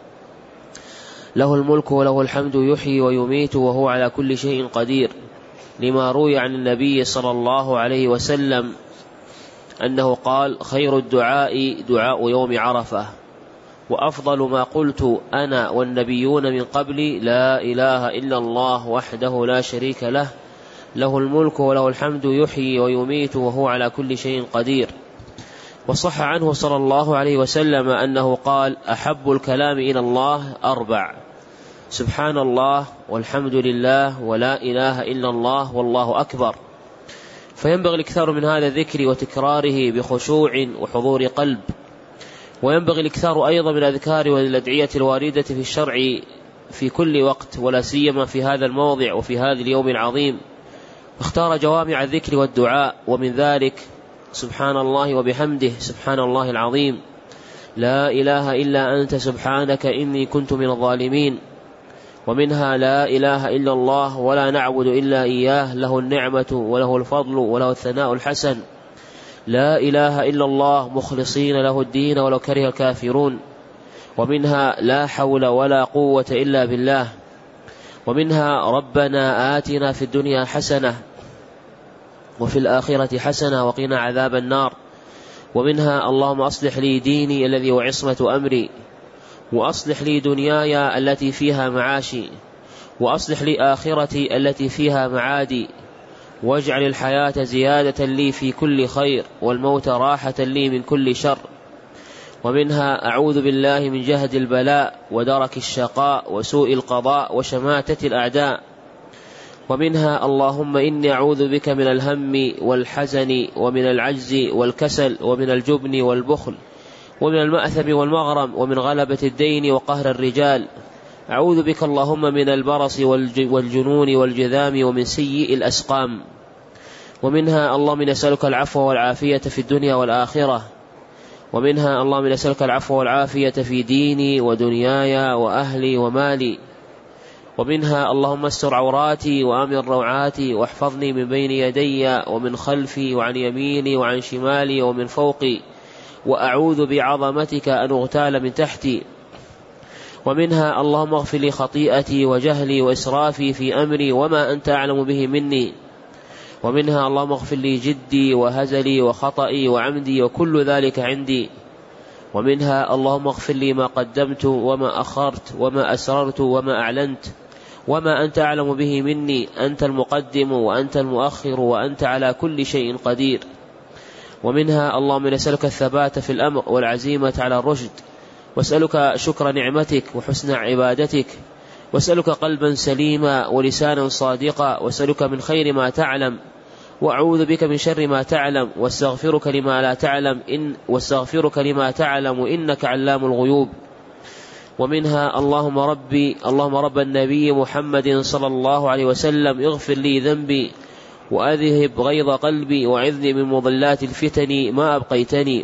له الملك وله الحمد يحيي ويميت وهو على كل شيء قدير، لما روي عن النبي صلى الله عليه وسلم أنه قال: خير الدعاء دعاء يوم عرفة، وأفضل ما قلت أنا والنبيون من قبلي لا إله إلا الله وحده لا شريك له، له الملك وله الحمد يحيي ويميت وهو على كل شيء قدير. وصح عنه صلى الله عليه وسلم أنه قال: أحب الكلام إلى الله أربع: سبحان الله والحمد لله ولا إله إلا الله والله أكبر. فينبغي الإكثار من هذا الذكر وتكراره بخشوع وحضور قلب. وينبغي الإكثار أيضا من الأذكار والأدعية الواردة في الشرع في كل وقت، ولا سيما في هذا الموضع وفي هذا اليوم العظيم. اختار جوامع الذكر والدعاء، ومن ذلك: سبحان الله وبحمده سبحان الله العظيم، لا إله إلا أنت سبحانك إني كنت من الظالمين. ومنها: لا إله إلا الله ولا نعبد إلا إياه، له النعمة وله الفضل وله الثناء الحسن. لا إله إلا الله مخلصين له الدين ولو كره الكافرون. ومنها: لا حول ولا قوة إلا بالله. ومنها: ربنا آتنا في الدنيا حسنة وفي الآخرة حسنة وقنا عذاب النار. ومنها: اللهم أصلح لي ديني الذي هو عصمة أمري، وأصلح لي دنياي التي فيها معاشي، وأصلح لي آخرتي التي فيها معادي، واجعل الحياة زيادة لي في كل خير، والموت راحة لي من كل شر. ومنها: أعوذ بالله من جهد البلاء ودرك الشقاء وسوء القضاء وشماتة الأعداء. ومنها: اللهم إني أعوذ بك من الهم والحزن ومن العجز والكسل ومن الجبن والبخل ومن المأثم والمغرم ومن غلبة الدين وقهر الرجال. أعوذ بك اللهم من البرص والجنون والجذام ومن سيء الأسقام. ومنها: اللهم نسألك العفو والعافية في الدنيا والآخرة. ومنها: اللهم نسألك العفو والعافية في ديني ودنياي وأهلي ومالي. ومنها: اللهم استر عوراتي وآمن روعاتي واحفظني من بين يدي ومن خلفي وعن يميني وعن شمالي ومن فوقي، وأعوذ بعظمتك أن أغتال من تحتي. ومنها: اللهم اغفر لي خطيئتي وجهلي وإسرافي في أمري وما أنت أعلم به مني. ومنها: اللهم اغفر لي جدي وهزلي وخطئي وعمدي وكل ذلك عندي. ومنها: اللهم اغفر لي ما قدمت وما أخرت وما أسررت وما أعلنت وما أنت أعلم به مني، أنت المقدم وأنت المؤخر وأنت على كل شيء قدير. ومنها: اللهم نسألك الثبات في الأمر والعزيمة على الرشد، واسألك شكر نعمتك وحسن عبادتك، واسألك قلبا سليما ولسانا صادقا، واسألك من خير ما تعلم، وأعوذ بك من شر ما تعلم، واستغفرك لما لا تعلم إن واستغفرك لما تعلم إنك علام الغيوب. ومنها: اللهم ربي اللهم رب النبي محمد صلى الله عليه وسلم اغفر لي ذنبي وأذهب غيظ قلبي وعذني من مضلات الفتن ما أبقيتني.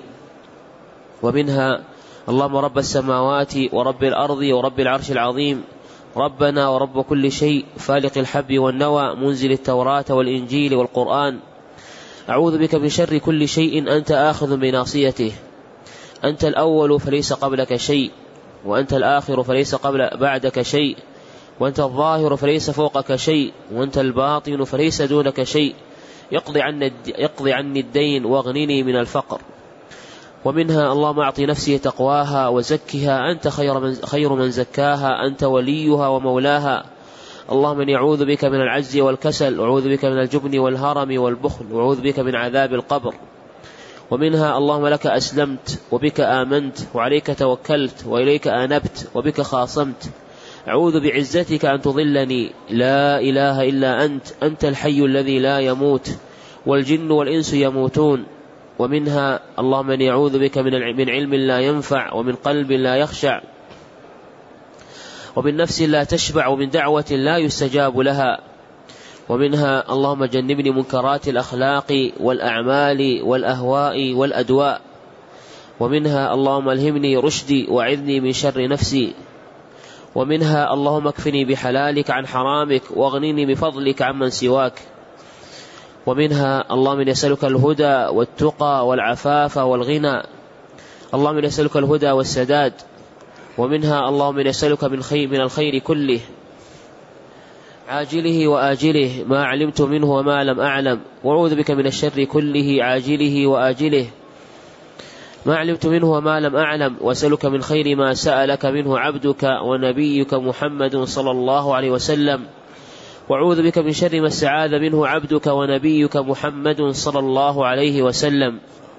ومنها: اللهم رب السماوات ورب الأرض ورب العرش العظيم، ربنا ورب كل شيء، فالق الحب والنوى، منزل التوراة والإنجيل والقرآن، أعوذ بك من شر كل شيء أنت آخذ بناصيته، أنت الأول فليس قبلك شيء، وأنت الآخر فليس قبل بعدك شيء، وأنت الظاهر فليس فوقك شيء، وأنت الباطن فليس دونك شيء، يقضي عني يقضي عني الدين واغنني من الفقر. ومنها: اللهم أعط نفسي تقواها وزكها، أنت خير من, خير من زكاها، أنت وليها ومولاها. اللهم إني أعوذ بك من العجز والكسل، وأعوذ بك من الجبن والهرم والبخل، وأعوذ بك من عذاب القبر. ومنها: اللهم لك أسلمت وبك آمنت وعليك توكلت وإليك آنبت وبك خاصمت، أعوذ بعزتك أن تضلني، لا إله إلا أنت، أنت الحي الذي لا يموت، والجن والإنس يموتون. ومنها: اللهم إني أعوذ بك من علم لا ينفع، ومن قلب لا يخشع، ومن نفس لا تشبع، ومن دعوة لا يستجاب لها. ومنها: اللهم جنبني منكرات الأخلاق والأعمال والأهواء والأدواء. ومنها: اللهم ألهمني رشدي وأعذني من شر نفسي. ومنها: اللهم اكفني بحلالك عن حرامك، واغنني بفضلك عمن سواك. ومنها: اللهم نسألك الهدى والتقى والعفاف والغنى، اللهم نسألك الهدى والسداد. ومنها: اللهم نسألك من خير من الخير كله عاجله وآجله ما علمت منه وما لم أعلم، وأعوذ بك من الشر كله عاجله وآجله ما علمت منه وما لم أعلم، وأسألك من خير ما سألك منه عبدك ونبيك محمد صلى الله عليه وسلم، وأعوذ بك من شر ما استعاذ منه عبدك ونبيك محمد صلى الله عليه وسلم.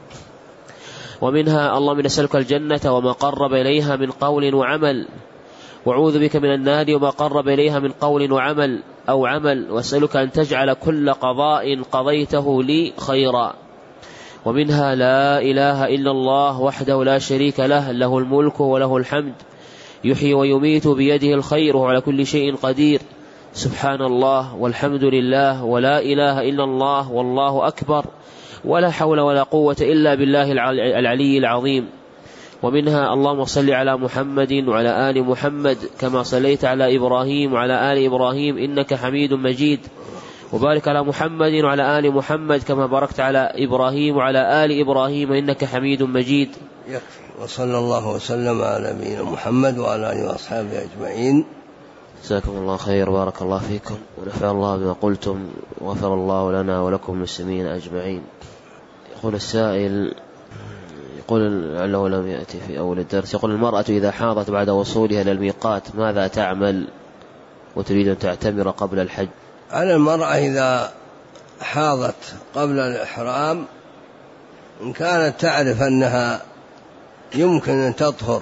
ومنها اللهم نسألك الجنة وما قرب إليها من قول وعمل، وأعوذ بك من النار وما قرب إليها من قول وعمل أو عمل، وأسألك أن تجعل كل قضاء قضيته لي خيرا. ومنها لا إله إلا الله وحده لا شريك له، له الملك وله الحمد، يحيي ويميت بيده الخير وعلى كل شيء قدير، سبحان الله والحمد لله ولا إله إلا الله والله أكبر، ولا حول ولا قوة إلا بالله العلي العظيم. ومنها اللهم صل على محمد وعلى آل محمد كما صليت على إبراهيم وعلى آل إبراهيم إنك حميد مجيد، وبارك على محمد وعلى آل محمد كما باركت على إبراهيم وعلى آل إبراهيم إنك حميد مجيد. يكفي. وصلى الله وسلم على نبينا محمد وعلى آله وأصحابه أجمعين. جزاكم الله خير، بارك الله فيكم، ونفع الله بما قلتم، وغفر الله لنا ولكم المسلمين أجمعين. يقول السائل، يقول لعله لم يأتي في أول الدرس، يقول المرأة إذا حاضت بعد وصولها إلى الميقات ماذا تعمل وتريد أن تعتمر قبل الحج؟ على المرأة إذا حاضت قبل الإحرام إن كانت تعرف أنها يمكن أن تطهر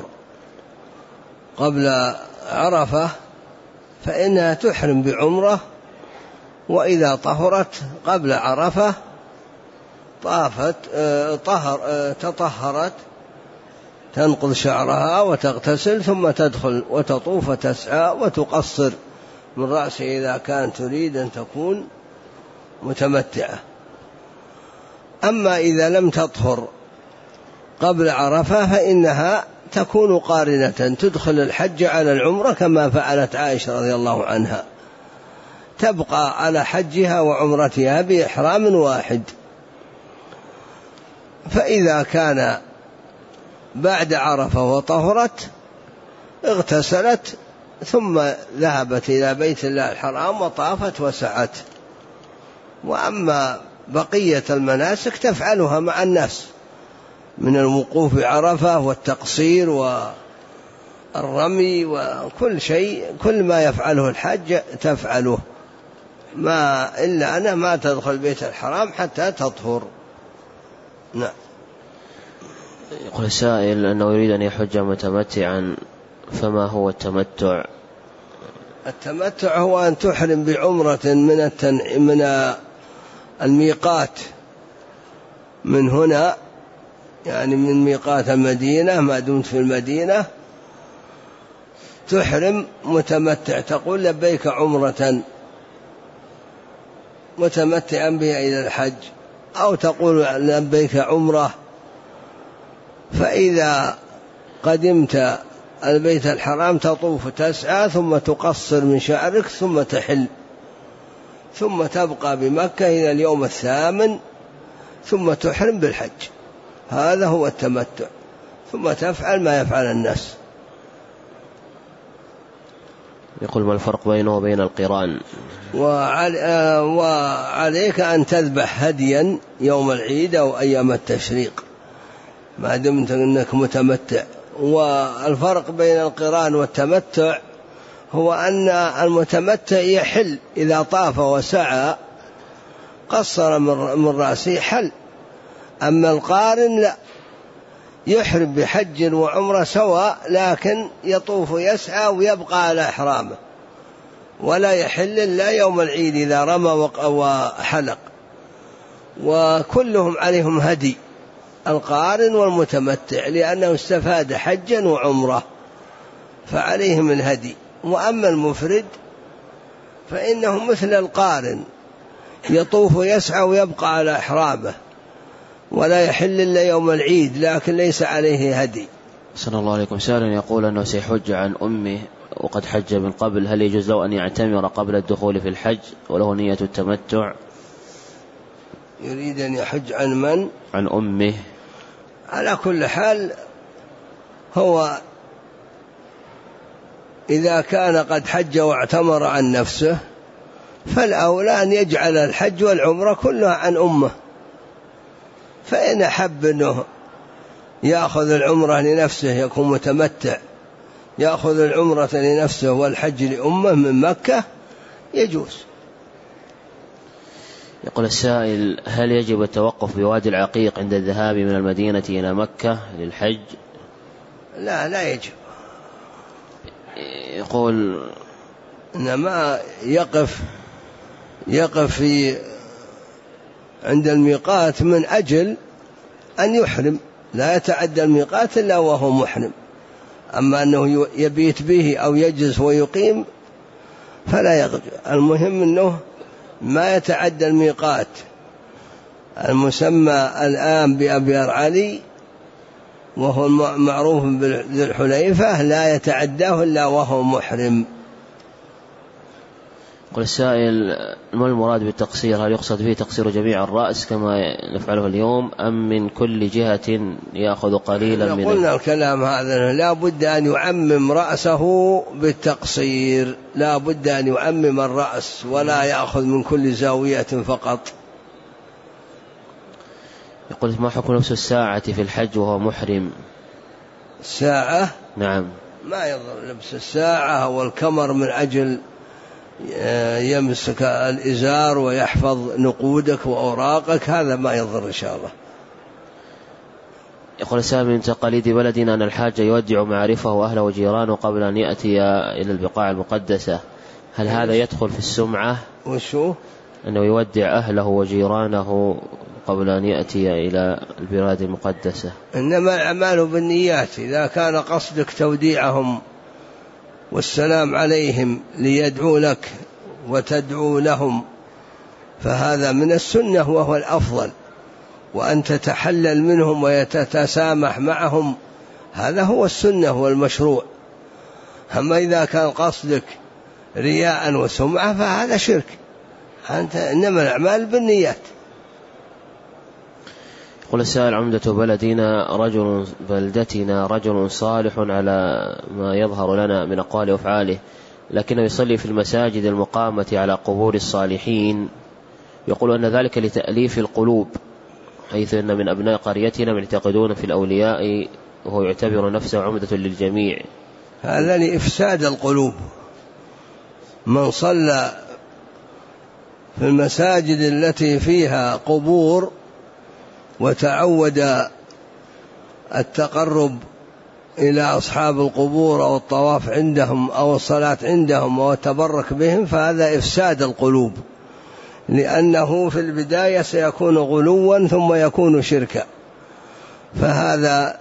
قبل عرفة فإنها تحرم بعمرة، وإذا طهرت قبل عرفة طافت طهر تطهرت تنقض شعرها وتغتسل ثم تدخل وتطوف وتسعى وتقصر من رأسها إذا كانت تريد أن تكون متمتعة. أما إذا لم تطهر قبل عرفة فإنها تكون قارنة، تدخل الحج على العمرة كما فعلت عائشة رضي الله عنها، تبقى على حجها وعمرتها بإحرام واحد. فإذا كان بعد عرفة وطهرت اغتسلت ثم ذهبت إلى بيت الله الحرام وطافت وسعت. وأما بقية المناسك تفعلها مع الناس من الوقوف بعرفة والتقصير والرمي وكل شيء، كل ما يفعله الحج تفعله، ما إلا أنا ما تدخل بيت الحرام حتى تطهر. نعم. يقول السائل أنه يريد أن يحج متمتعا، فما هو التمتع؟ التمتع هو أن تحرم بعمرة من التن... من الميقات من هنا، يعني من ميقات المدينة ما دمت في المدينة تحرم متمتع، تقول لبيك عمرة متمتعا بها إلى الحج، أو تقول لبيك عمرة. فإذا قدمت البيت الحرام تطوف تسعى ثم تقصر من شعرك ثم تحل، ثم تبقى بمكة إلى اليوم الثامن ثم تحرم بالحج. هذا هو التمتع، ثم تفعل ما يفعل الناس. يقول ما الفرق بينه وبين القران؟ وعليك أن تذبح هديا يوم العيد أو أيام التشريق ما دمت أنك متمتع. والفرق بين القران والتمتع هو أن المتمتع يحل إذا طاف وسعى قصر من رأسه حل، أما القارن لا، يحرم بحج وعمرة سواء، لكن يطوف يسعى ويبقى على إحرامه، ولا يحل إلا يوم العيد إذا رمى وحلق، وكلهم عليهم هدي القارن والمتمتع لأنه استفاد حجا وعمرة فعليهم الهدي. وأما المفرد فإنه مثل القارن يطوف يسعى ويبقى على إحرامه ولا يحل إلا يوم العيد، لكن ليس عليه هدي. صلى الله عليكم. سائل يقول أنه سيحج عن أمه وقد حج من قبل، هل يجوز له أن يعتمر قبل الدخول في الحج وله نية التمتع؟ يريد أن يحج عن من؟ عن أمه. على كل حال هو إذا كان قد حج واعتمر عن نفسه فالأولى أن يجعل الحج والعمرة كلها عن أمه، فإن أحب أنه يأخذ العمرة لنفسه يكون متمتع، يأخذ العمرة لنفسه والحج لأمه من مكة يجوز. يقول السائل: هل يجب التوقف بوادي العقيق عند الذهاب من المدينة إلى مكة للحج؟ لا لا يجب. يقول: إنما يقف يقف في عند الميقات من أجل أن يحرم، لا يتعدى الميقات إلا وهو محرم. أما أنه يبيت به أو يجلس ويقيم فلا يقف. المهم أنه ما يتعدى الميقات المسمى الآن بأبيار علي وهو معروف بذي الحليفة، لا يتعداه إلا وهو محرم. يقول السائل: ما المراد بالتقصير؟ هل يقصد به تقصير جميع الرأس كما نفعله اليوم أم من كل جهة يأخذ قليلا منه؟ قلنا الكلام هذا لا بد أن يعمم رأسه بالتقصير، لا بد أن يعمم الرأس ولا يأخذ من كل زاوية فقط. يقول: ما حكم لبس الساعة في الحج وهو محرم؟ الساعة؟ نعم. ما يضر لبس الساعة والكمر من أجل يمسك الإزار ويحفظ نقودك وأوراقك، هذا ما يضر إن شاء الله. يقول السائل: من تقاليد بلدنا أن الحاج يودع معارفه وأهله وجيرانه قبل أن يأتي إلى البقاع المقدسة، هل هذا يدخل في السمعة؟ وشو؟ أنه يودع أهله وجيرانه قبل أن يأتي إلى البلاد المقدسة. إنما الأعمال بالنيات، إذا كان قصدك توديعهم والسلام عليهم ليدعو لك وتدعو لهم فهذا من السنة وهو الأفضل، وأن تتحلل منهم ويتسامح معهم هذا هو السنة والمشروع. أما إذا كان قصدك رياء وسمعة فهذا شرك. أنت إنما الأعمال بالنيات. يقول السائل: عمدة بلدنا رجل بلدتنا رجل صالح على ما يظهر لنا من أقواله وأفعاله، لكنه يصلي في المساجد المقامة على قبور الصالحين، يقول أن ذلك لتأليف القلوب، حيث أن من أبناء قريتنا من يعتقدون في الأولياء وهو يعتبر نفسه عمدة للجميع. هذا لإفساد القلوب. من صلى في المساجد التي فيها قبور وتعود التقرب إلى أصحاب القبور أو الطواف عندهم أو الصلاة عندهم أو التبرك بهم فهذا إفساد القلوب، لأنه في البداية سيكون غلوا ثم يكون شركا، فهذا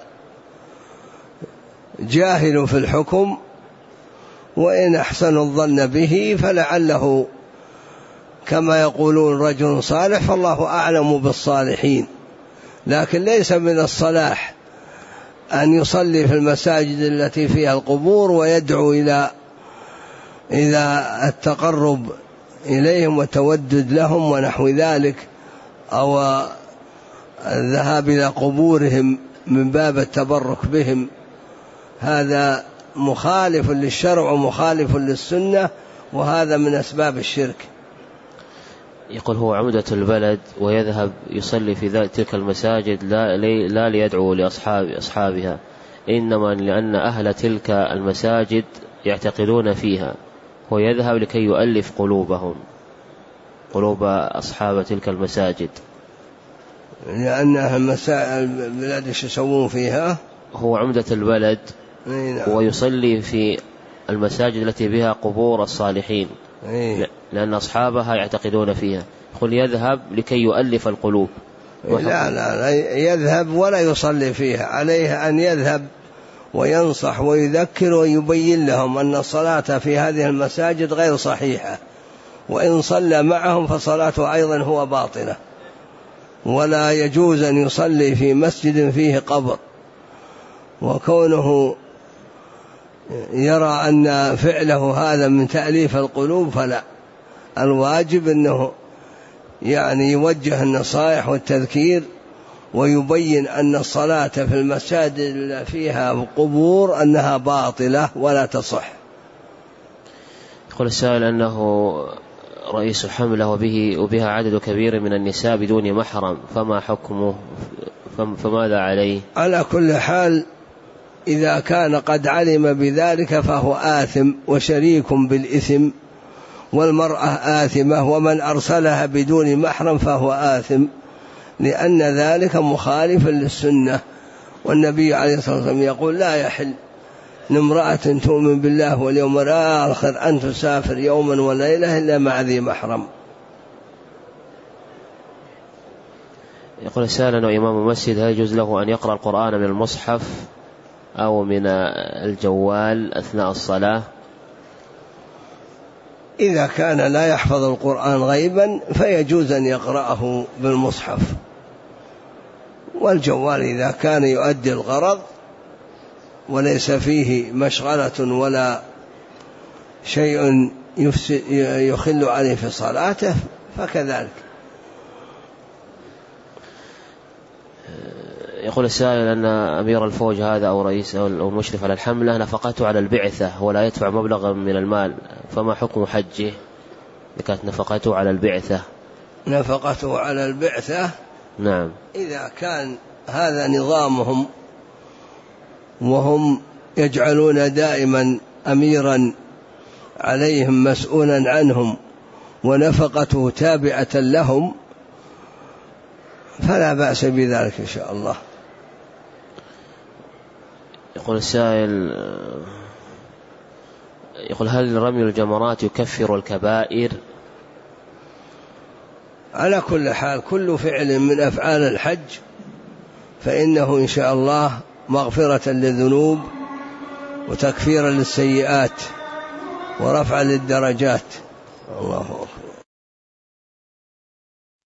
جاهل في الحكم، وإن أحسن الظن به فلعله كما يقولون رجل صالح، فالله أعلم بالصالحين. لكن ليس من الصلاح أن يصلي في المساجد التي فيها القبور ويدعو إلى إلى التقرب إليهم وتودد لهم ونحو ذلك، أو الذهاب إلى قبورهم من باب التبرك بهم. هذا مخالف للشرع ومخالف للسنة، وهذا من أسباب الشرك. يقول: هو عمدة البلد ويذهب يصلي في تلك المساجد لا, لا ليدعو لأصحاب أصحابها، إنما لأن أهل تلك المساجد يعتقدون فيها، هو يذهب لكي يؤلف قلوبهم قلوب أصحاب تلك المساجد. لأن البلاد ايش يسوون فيها؟ هو عمدة البلد ويصلي في المساجد التي بها قبور الصالحين لأن أصحابها يعتقدون فيها، يقول يذهب لكي يؤلف القلوب. لا لا لا يذهب ولا يصلي فيها، عليه أن يذهب وينصح ويذكر ويبين لهم أن الصلاة في هذه المساجد غير صحيحة، وإن صلى معهم فصلاته أيضا هو باطلة، ولا يجوز أن يصلي في مسجد فيه قبر. وكونه يرى أن فعله هذا من تأليف القلوب فلا، الواجب أنه يعني يوجه النصائح والتذكير ويبين أن الصلاة في المساجد اللي فيها قبور أنها باطلة ولا تصح. يقول السائل أنه رئيس حملة وبه وبها عدد كبير من النساء بدون محرم فما حكمه فماذا عليه؟ على كل حال إذا كان قد علم بذلك فهو آثم وشريك بالإثم، والمرأة آثمة، ومن أرسلها بدون محرم فهو آثم، لأن ذلك مخالف للسنة. والنبي عليه الصلاة والسلام يقول لا يحل لامرأة تؤمن بالله واليوم الآخر أن تسافر يوما وليلة إلا مع ذي محرم. يقول السائل أنه إمام المسجد هل يجوز له أن يقرأ القرآن من المصحف أو من الجوال أثناء الصلاة؟ إذا كان لا يحفظ القرآن غيبا فيجوز أن يقرأه بالمصحف، والجوال إذا كان يؤدي الغرض وليس فيه مشغلة ولا شيء يخل عليه في صلاته فكذلك. يقول السائل أن أمير الفوج هذا أو رئيس أو المشرف على الحملة نفقته على البعثة ولا يدفع مبلغا من المال، فما حكم حجه؟ كانت نفقته على البعثة. نفقته على البعثة نعم. إذا كان هذا نظامهم وهم يجعلون دائما أميرا عليهم مسؤولا عنهم ونفقته تابعة لهم فلا بأس بذلك إن شاء الله. يقول السائل يقول هل رمي الجمرات يكفر الكبائر؟ على كل حال كل فعل من أفعال الحج فإنه إن شاء الله مغفرة للذنوب وتكفيرا للسيئات ورفعا للدرجات. الله أكبر.